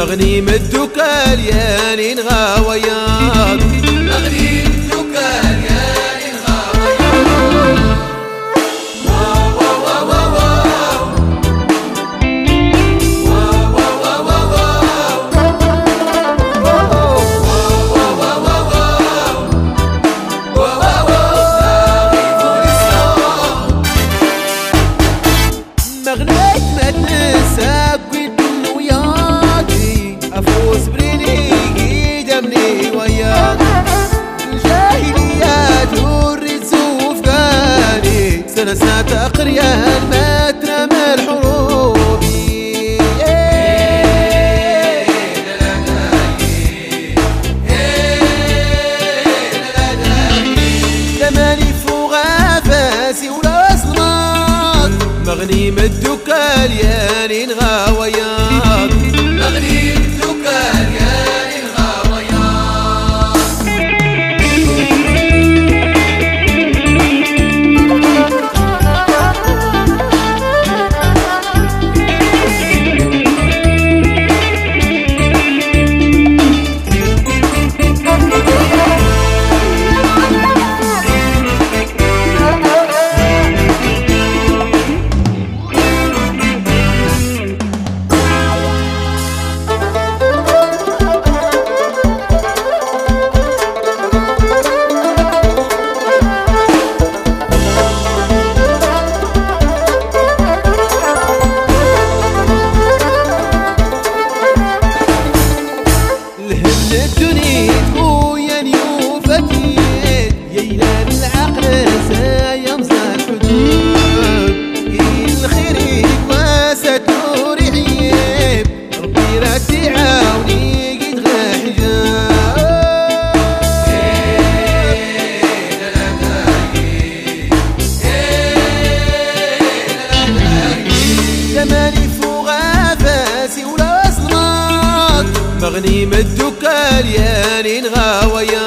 مغني مدوك اليانين غاويات، مغني مدوك اليانين غاويات. مغنيت ما تنسى قد وياكي افوز بريني دمني وياك، الجاهليات والرزوف قالي سنسات اقريان ما ترمى الحروب. زماني فوق غافاسي ولا صنات، مغني مدوك اليانين غاويات، مغني مدوك اليانين غاويات. الدنيا خويا نيوفتي ييلان العقل سيمزى الحدود، الخير واسد نور عيب ربي راك تعاوني قد غحجاب. زماني فوق غافاسي ولا صنات، مغني مدوك اليانين غاويات.